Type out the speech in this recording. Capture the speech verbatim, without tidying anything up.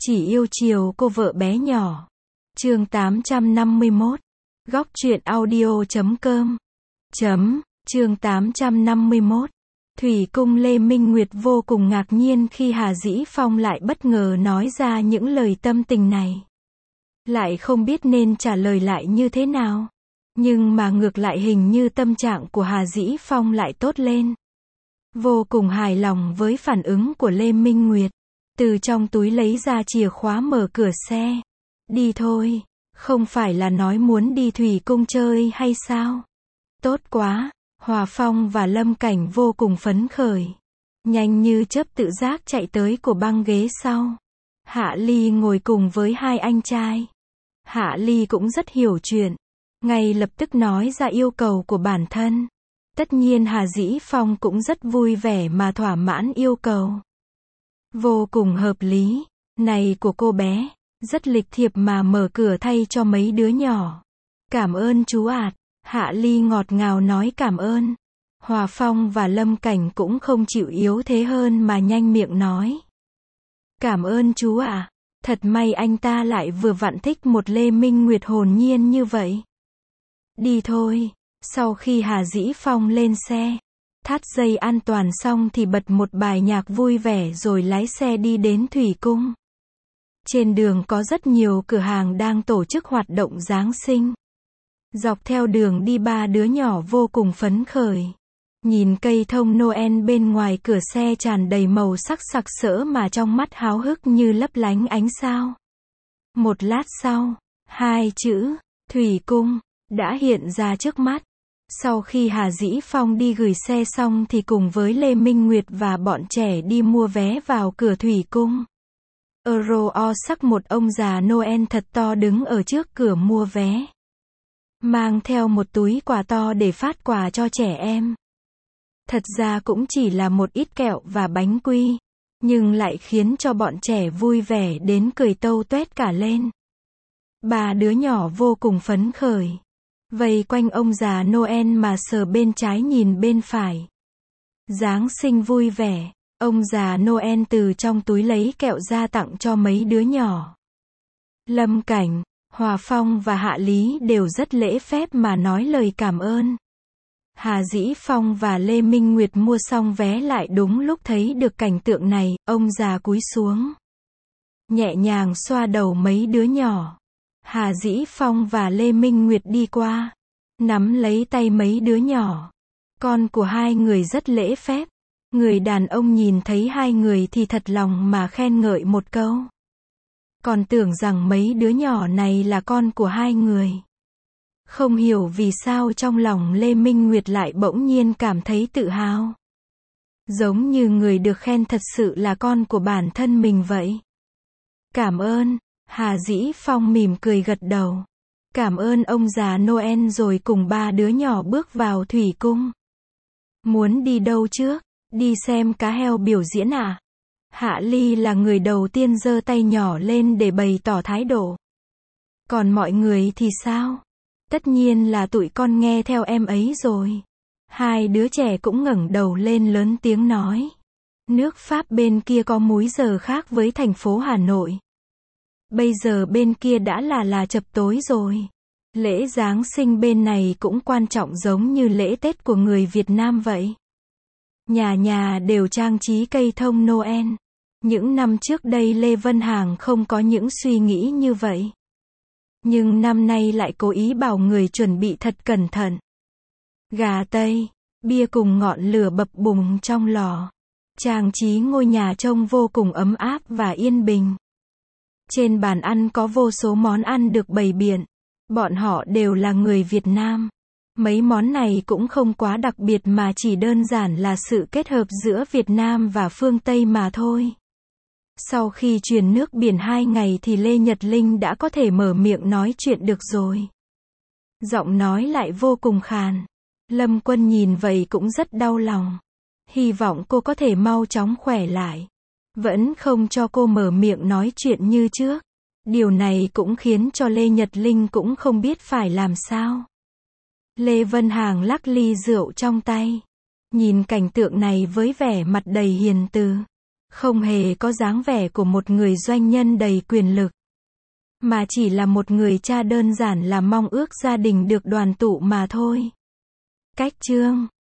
Chỉ yêu chiều cô vợ bé nhỏ. Chương tám trăm năm mươi mốt. Góc truyện audio chấm com. Chấm, chương tám trăm năm mươi mốt. Thủy Cung Lê Minh Nguyệt vô cùng ngạc nhiên khi Hà Dĩ Phong lại bất ngờ nói ra những lời tâm tình này. Lại không biết nên trả lời lại như thế nào. Nhưng mà ngược lại hình như tâm trạng của Hà Dĩ Phong lại tốt lên. Vô cùng hài lòng với phản ứng của Lê Minh Nguyệt. Từ trong túi lấy ra chìa khóa mở cửa xe. Đi thôi, không phải là nói muốn đi Thủy Cung chơi hay sao? Tốt quá, Hòa Phong và Lâm Cảnh vô cùng phấn khởi. Nhanh như chớp tự giác chạy tới của băng ghế sau. Hạ Ly ngồi cùng với hai anh trai. Hạ Ly cũng rất hiểu chuyện. Ngay lập tức nói ra yêu cầu của bản thân. Tất nhiên Hà Dĩ Phong cũng rất vui vẻ mà thỏa mãn yêu cầu. Vô cùng hợp lý, này của cô bé, rất lịch thiệp mà mở cửa thay cho mấy đứa nhỏ. Cảm ơn chú ạt, Hạ Ly ngọt ngào nói cảm ơn. Hòa Phong và Lâm Cảnh cũng không chịu yếu thế hơn mà nhanh miệng nói. Cảm ơn chú ạ, thật may anh ta lại vừa vặn thích một Lê Minh Nguyệt hồn nhiên như vậy. Đi thôi, sau khi Hà Dĩ Phong lên xe. Thắt dây an toàn xong thì bật một bài nhạc vui vẻ rồi lái xe đi đến Thủy Cung. Trên đường có rất nhiều cửa hàng đang tổ chức hoạt động Giáng sinh. Dọc theo đường đi ba đứa nhỏ vô cùng phấn khởi. Nhìn cây thông Noel bên ngoài cửa xe tràn đầy màu sắc sặc sỡ mà trong mắt háo hức như lấp lánh ánh sao. Một lát sau, hai chữ, Thủy Cung, đã hiện ra trước mắt. Sau khi Hà Dĩ Phong đi gửi xe xong thì cùng với Lê Minh Nguyệt và bọn trẻ đi mua vé vào cửa Thủy Cung. Euro o sắc một ông già Noel thật to đứng ở trước cửa mua vé. Mang theo một túi quà to để phát quà cho trẻ em. Thật ra cũng chỉ là một ít kẹo và bánh quy. Nhưng lại khiến cho bọn trẻ vui vẻ đến cười tâu tuét cả lên. Ba đứa nhỏ vô cùng phấn khởi. Vây quanh ông già Noel mà sờ bên trái nhìn bên phải. Giáng sinh vui vẻ, ông già Noel từ trong túi lấy kẹo ra tặng cho mấy đứa nhỏ. Lâm Cảnh, Hòa Phong và Hạ Lý đều rất lễ phép mà nói lời cảm ơn. Hà Dĩ Phong và Lê Minh Nguyệt mua xong vé lại đúng lúc thấy được cảnh tượng này, ông già cúi xuống. Nhẹ nhàng xoa đầu mấy đứa nhỏ. Hà Dĩ Phong và Lê Minh Nguyệt đi qua, nắm lấy tay mấy đứa nhỏ. Con của hai người rất lễ phép. Người đàn ông nhìn thấy hai người thì thật lòng mà khen ngợi một câu. Còn tưởng rằng mấy đứa nhỏ này là con của hai người. Không hiểu vì sao trong lòng Lê Minh Nguyệt lại bỗng nhiên cảm thấy tự hào. Giống như người được khen thật sự là con của bản thân mình vậy. Cảm ơn. Hà Dĩ Phong mỉm cười gật đầu. Cảm ơn ông già Noel rồi cùng ba đứa nhỏ bước vào Thủy Cung. Muốn đi đâu trước? Đi xem cá heo biểu diễn à? Hạ Ly là người đầu tiên giơ tay nhỏ lên để bày tỏ thái độ. Còn mọi người thì sao? Tất nhiên là tụi con nghe theo em ấy rồi. Hai đứa trẻ cũng ngẩng đầu lên lớn tiếng nói. Nước Pháp bên kia có múi giờ khác với thành phố Hà Nội. Bây giờ bên kia đã là là chập tối rồi. Lễ Giáng sinh bên này cũng quan trọng giống như lễ Tết của người Việt Nam vậy. Nhà nhà đều trang trí cây thông Noel. Những năm trước đây Lê Vân Hằng không có những suy nghĩ như vậy. Nhưng năm nay lại cố ý bảo người chuẩn bị thật cẩn thận. Gà Tây, bia cùng ngọn lửa bập bùng trong lò. Trang trí ngôi nhà trông vô cùng ấm áp và yên bình. Trên bàn ăn có vô số món ăn được bày biện. Bọn họ đều là người Việt Nam. Mấy món này cũng không quá đặc biệt mà chỉ đơn giản là sự kết hợp giữa Việt Nam và phương Tây mà thôi. Sau khi truyền nước biển hai ngày thì Lê Nhật Linh đã có thể mở miệng nói chuyện được rồi. Giọng nói lại vô cùng khàn. Lâm Quân nhìn vậy cũng rất đau lòng. Hy vọng cô có thể mau chóng khỏe lại. Vẫn không cho cô mở miệng nói chuyện như trước. Điều này cũng khiến cho Lê Nhật Linh cũng không biết phải làm sao. Lê Vân Hằng lắc ly rượu trong tay. Nhìn cảnh tượng này với vẻ mặt đầy hiền từ. Không hề có dáng vẻ của một người doanh nhân đầy quyền lực, mà chỉ là một người cha đơn giản là mong ước gia đình được đoàn tụ mà thôi. Cách chương